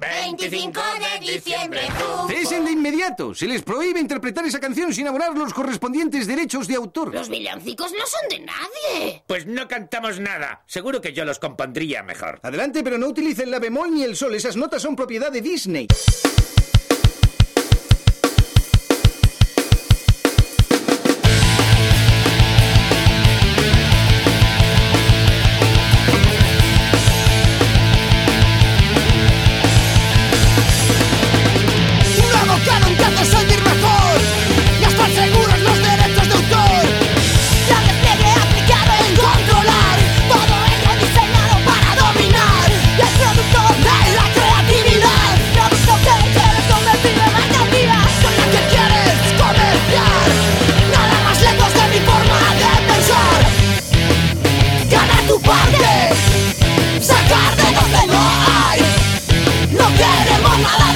25 de diciembre. Cesen de inmediato. Se les prohíbe interpretar esa canción sin abonar los correspondientes derechos de autor. Los villancicos no son de nadie. Pues no cantamos nada. Seguro que yo los compondría mejor. Adelante, pero no utilicen la bemol ni el sol. Esas notas son propiedad de Disney. Sacar de donde no hay. No queremos nada.